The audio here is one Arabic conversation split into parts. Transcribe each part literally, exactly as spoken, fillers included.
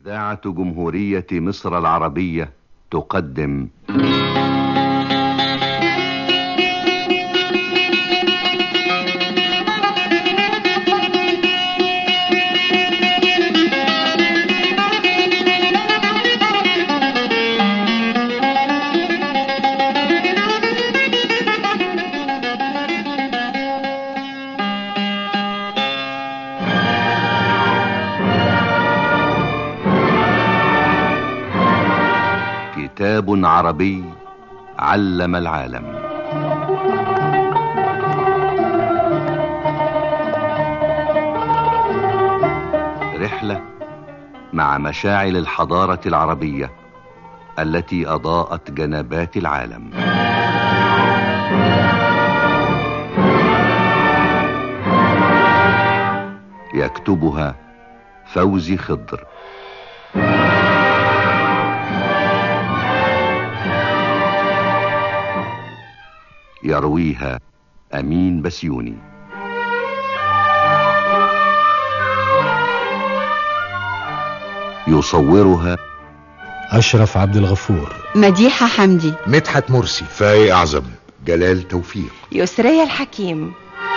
إذاعة جمهورية مصر العربية تقدم كتاب عربي علم العالم. رحلة مع مشاعل الحضارة العربية التي أضاءت جنبات العالم. يكتبها فوزي خضر، يرويها أمين بسيوني. يصورها أشرف عبد الغفور، مديحة حمدي، مدحت مرسي، فايق أعظم، جلال توفيق، يسرية الحكيم.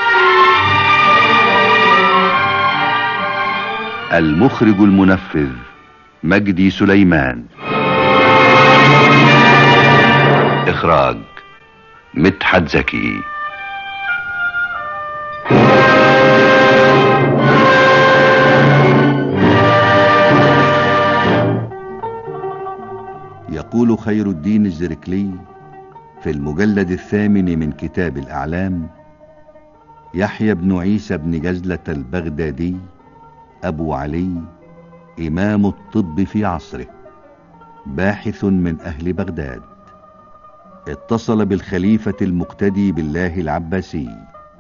المخرج المنفذ مجدي سليمان. إخراج مدحت زكي. يقول خير الدين الزركلي في المجلد الثامن من كتاب الأعلام: يحيى بن عيسى بن جزلة البغدادي أبو علي، إمام الطب في عصره، باحث من أهل بغداد، اتصل بالخليفة المقتدي بالله العباسي،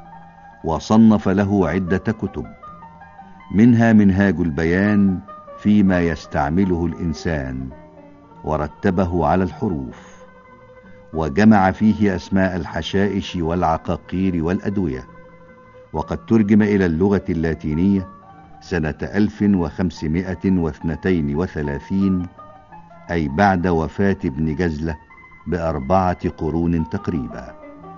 وصنف له عدة كتب، منها منهاج البيان فيما يستعمله الإنسان، ورتبه على الحروف، وجمع فيه أسماء الحشائش والعقاقير والأدوية، وقد ترجم إلى اللغة اللاتينية سنة ألف وخمسمائة واثنتين وثلاثين، أي بعد وفاة ابن جزلة بأربعة قرون تقريبا.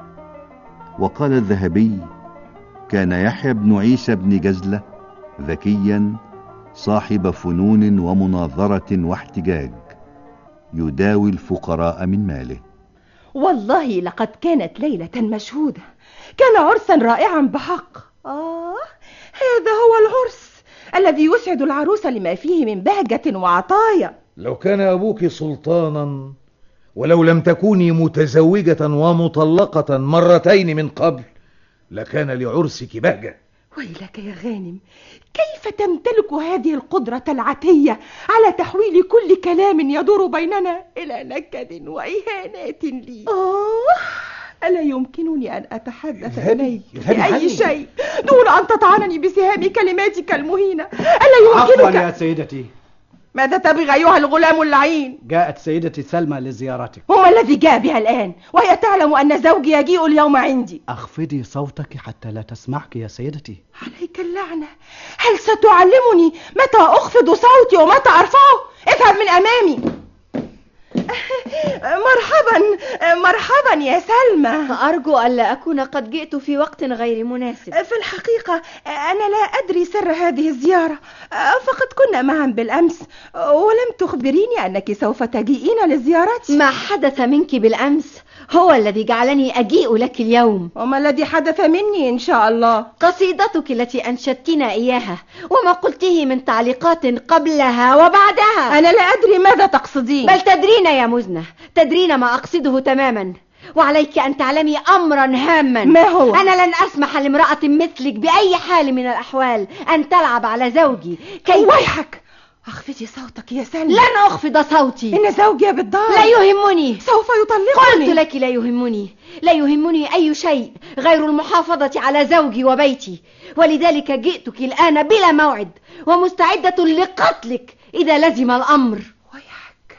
وقال الذهبي: كان يحيى بن عيسى بن جزلة ذكيا صاحب فنون ومناظرة واحتجاج، يداوي الفقراء من ماله. والله لقد كانت ليلة مشهودة، كان عرسا رائعا بحق. آه، هذا هو العرس الذي يسعد العروس لما فيه من بهجة وعطايا. لو كان أبوك سلطانا، ولو لم تكوني متزوجة ومطلقة مرتين من قبل، لكان لعرسك بهجة. ويلك يا غانم، كيف تمتلك هذه القدرة العتية على تحويل كل كلام يدور بيننا إلى نكد وإهانات لي؟ آه، ألا يمكنني أن أتحدث إليك بأي شيء دون أن تطعنني بسهام كلماتك المهينة؟ ألا يمكنك؟ عفوا يا سيدتي. ماذا تبغي أيها الغلام اللعين؟ جاءت سيدتي سلمى لزيارتك. وما الذي جاء بها الآن وهي تعلم أن زوجي يجيء اليوم عندي؟ أخفضي صوتك حتى لا تسمعك يا سيدتي. عليك اللعنة، هل ستعلمني متى أخفض صوتي ومتى أرفعه؟ اذهب من أمامي. مرحبا مرحبا يا سلمى. أرجو ألا أكون قد جئت في وقت غير مناسب. في الحقيقة أنا لا أدري سر هذه الزيارة، فقد كنا معا بالأمس ولم تخبريني أنك سوف تجيئين لزيارتي. ما حدث منك بالأمس هو الذي جعلني أجيء لك اليوم. وما الذي حدث مني إن شاء الله؟ قصيدتك التي أنشدتنا إياها وما قلته من تعليقات قبلها وبعدها. أنا لا أدري ماذا تقصدين. بل تدرين يا مزنة، تدرين ما أقصده تماما. وعليك أن تعلمي أمرا هاما. ما هو؟ أنا لن أسمح لامرأة مثلك بأي حال من الأحوال أن تلعب على زوجي. كي ويحك، اخفضي صوتك يا سلمى. لن أخفض صوتي. إن زوجي بالدار. لا يهمني. سوف يطلقني. قلت لك لا يهمني. لا يهمني أي شيء غير المحافظة على زوجي وبيتي، ولذلك جئتك الآن بلا موعد ومستعدة لقتلك إذا لزم الأمر. ويحك،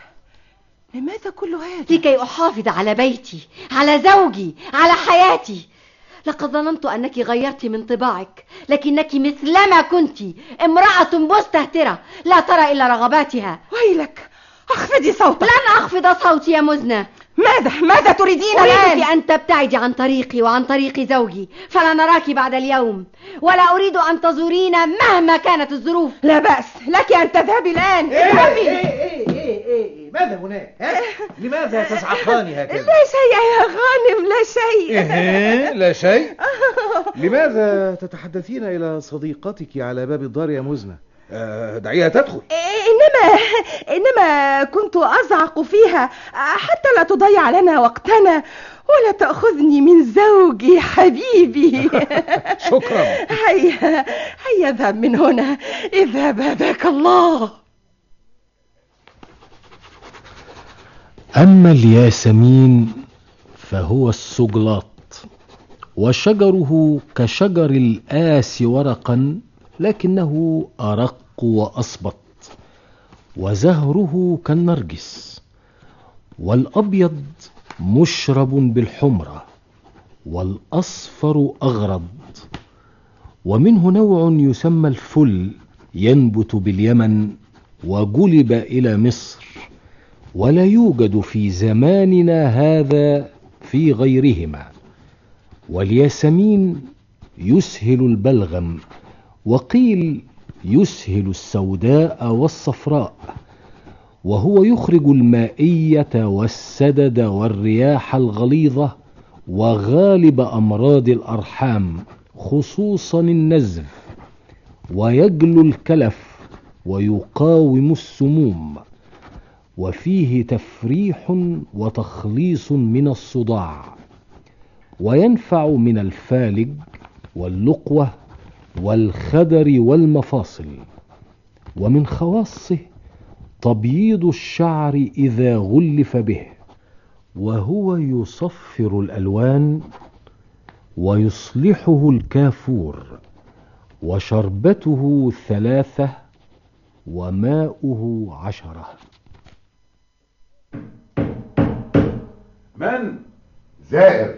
لماذا كل هذا؟ لكي أحافظ على بيتي، على زوجي، على حياتي. لقد ظننت أنك غيرت من طباعك، لكنك مثلما كنت، امرأة مستهترة لا ترى إلا رغباتها. ويلك، اخفضي صوتك. لن أخفض صوتي يا مزنة. ماذا ماذا تريدين الآن؟ أريدك أن تبتعدي عن طريقي وعن طريق زوجي، فلا نراك بعد اليوم، ولا أريد أن تزورينا مهما كانت الظروف. لا بأس لك أن تذهبي الآن. اذهبي. إيه إيه إيه إيه ماذا هناك؟ ها؟ لماذا تصعقاني هكذا؟ لا شيء يا غانم، لا شيء. إيه لا شيء؟ لماذا تتحدثين إلى صديقتك على باب الدار يا مزنة؟ آه، دعيها تدخل. إنما إنما كنت أزعق فيها حتى لا تضيع لنا وقتنا ولا تأخذني من زوجي حبيبي. شكرا. هيا هيا اذهب من هنا، اذهب هداك الله. أما الياسمين فهو السجلاط، وشجره كشجر الآس ورقا، لكنه أرق وأصبط، وزهره كالنرجس، والأبيض مشرب بالحمرة، والأصفر أغرض. ومنه نوع يسمى الفل، ينبت باليمن وجلب إلى مصر، ولا يوجد في زماننا هذا في غيرهما. والياسمين يسهل البلغم، وقيل يسهل السوداء والصفراء، وهو يخرج المائية والسدد والرياح الغليظة وغالب أمراض الأرحام، خصوصا النزف، ويجلو الكلف ويقاوم السموم، وفيه تفريح وتخليص من الصداع، وينفع من الفالج واللقوة والخدر والمفاصل. ومن خواصه تبييض الشعر إذا غلف به، وهو يصفر الألوان ويصلحه الكافور، وشربته ثلاثة وماؤه عشرة. من؟ زائر.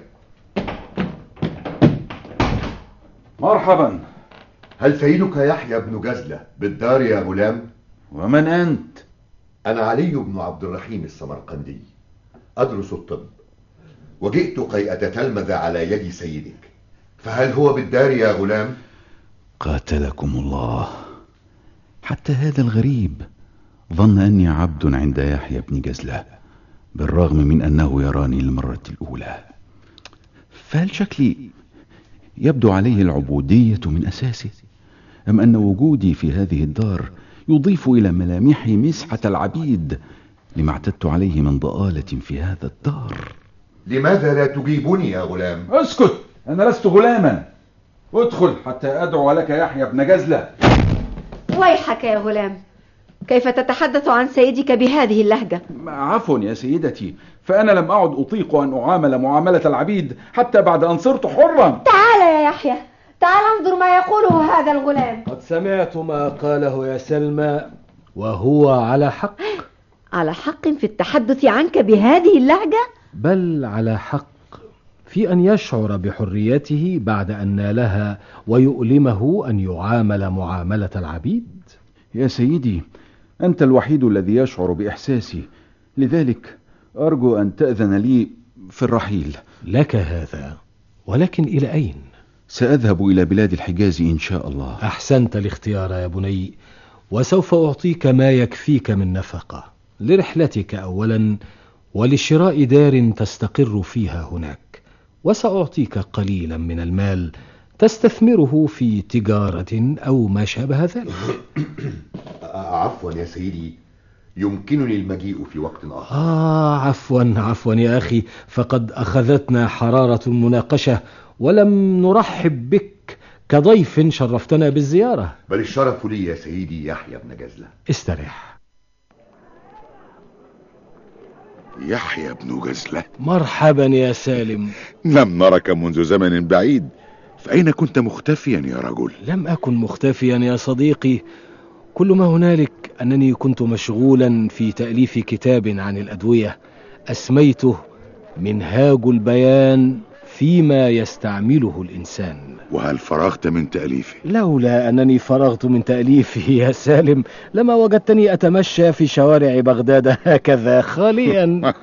مرحبا. هل سيدك يحيى بن جزلة بالدار يا غلام؟ ومن أنت؟ أنا علي بن عبد الرحيم السمرقندي، أدرس الطب، وجئت كي أتتلمذ على يد سيدك، فهل هو بالدار يا غلام؟ قاتلكم الله، حتى هذا الغريب ظن أني عبد عند يحيى بن جزلة، بالرغم من أنه يراني للمرة الأولى. فهل شكلي يبدو عليه العبودية من أساسه، أم أن وجودي في هذه الدار يضيف إلى ملامحي مسحة العبيد لما اعتدت عليه من ضآلة في هذا الدار؟ لماذا لا تجيبني يا غلام؟ اسكت، أنا لست غلاما. ادخل حتى أدعو لك يحيى بن جزلة. ويحك يا غلام، كيف تتحدث عن سيدك بهذه اللهجة؟ عفوا يا سيدتي، فأنا لم أعد أطيق أن أعامل معاملة العبيد حتى بعد أن صرت حرا. تعال يا يحيى، تعال انظر ما يقوله هذا الغلام. قد سمعت ما قاله يا سلمى، وهو على حق. على حق في التحدث عنك بهذه اللهجة؟ بل على حق في أن يشعر بحريته بعد أن نالها، ويؤلمه أن يعامل معاملة العبيد. يا سيدي، أنت الوحيد الذي يشعر بإحساسي، لذلك أرجو أن تأذن لي في الرحيل. لك هذا، ولكن إلى أين؟ سأذهب إلى بلاد الحجاز إن شاء الله. أحسنت الاختيار يا بني، وسوف أعطيك ما يكفيك من نفقة لرحلتك أولا، ولشراء دار تستقر فيها هناك، وسأعطيك قليلا من المال تستثمره في تجارة أو ما شابه ذلك. عفوا يا سيدي، يمكنني المجيء في وقت آخر. آه عفوا عفوا يا أخي، فقد أخذتنا حرارة المناقشة ولم نرحب بك كضيف شرفتنا بالزيارة. بل الشرف لي يا سيدي يحيى بن جزلة. استريح. يحيى بن جزلة، مرحبا يا سالم. لم نرك منذ زمن بعيد، فأين كنت مختفيا يا رجل؟ لم أكن مختفيا يا صديقي، كل ما هنالك أنني كنت مشغولا في تأليف كتاب عن الأدوية أسميته منهاج البيان فيما يستعمله الإنسان. وهل فرغت من تأليفه؟ لولا أنني فرغت من تأليفه يا سالم لما وجدتني أتمشى في شوارع بغداد هكذا خاليا.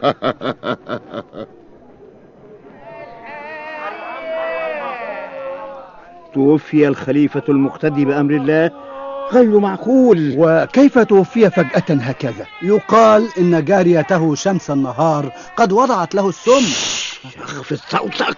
توفي الخليفة المقتدي بأمر الله؟ غير معقول. وكيف توفي فجأة هكذا؟ يقال إن جاريته شمس النهار قد وضعت له السم. اخفض صوتك.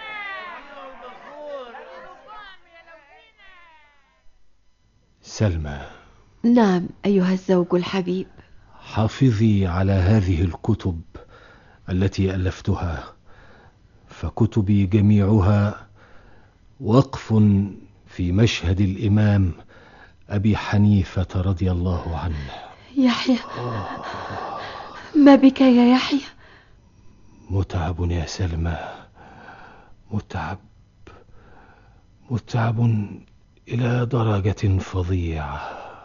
سلمى. نعم أيها الزوج الحبيب. حافظي على هذه الكتب التي ألفتها، فكتبي جميعها وقف في مشهد الإمام أبي حنيفة رضي الله عنه. يحيى، ما بك يا يحيى؟ متعب يا سلمى، متعب متعب إلى درجة فظيعة.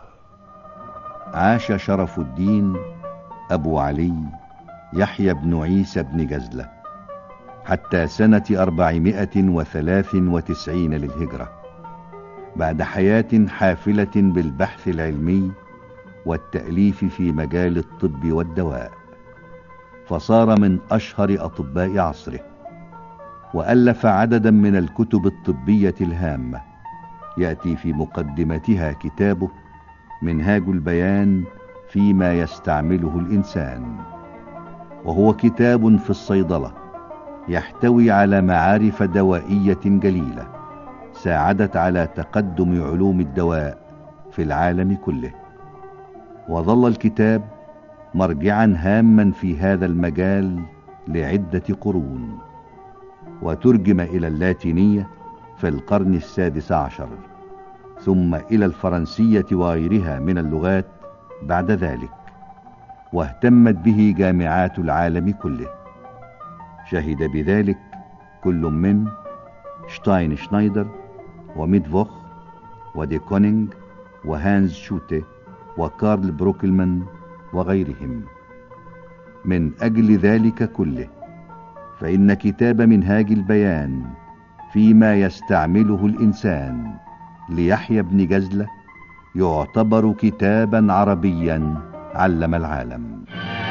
عاش شرف الدين أبو علي يحيى بن عيسى بن جزلة حتى سنة أربعمائة وثلاث وتسعين للهجرة، بعد حياة حافلة بالبحث العلمي والتأليف في مجال الطب والدواء، فصار من أشهر أطباء عصره، وألف عددا من الكتب الطبية الهامة، يأتي في مقدمتها كتابه منهاج البيان فيما يستعمله الإنسان، وهو كتاب في الصيدلة يحتوي على معارف دوائية جليلة ساعدت على تقدم علوم الدواء في العالم كله، وظل الكتاب مرجعا هاما في هذا المجال لعدة قرون، وترجم إلى اللاتينية في القرن السادس عشر، ثم إلى الفرنسية وغيرها من اللغات بعد ذلك، واهتمت به جامعات العالم كله. شهد بذلك كل من شتاين شنايدر وميدفوخ ودي كونينج وهانز شوته وكارل بروكلمان وغيرهم. من أجل ذلك كله فإن كتاب منهاج البيان فيما يستعمله الإنسان ليحيى بن جزلة يعتبر كتابا عربيا علم العالم.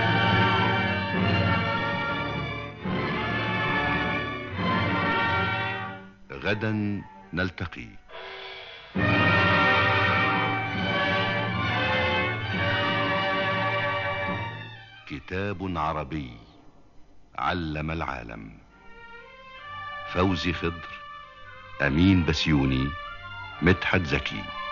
غدا نلتقي. كتاب عربي علم العالم. فوزي خضر، أمين بسيوني، مدحت زكي.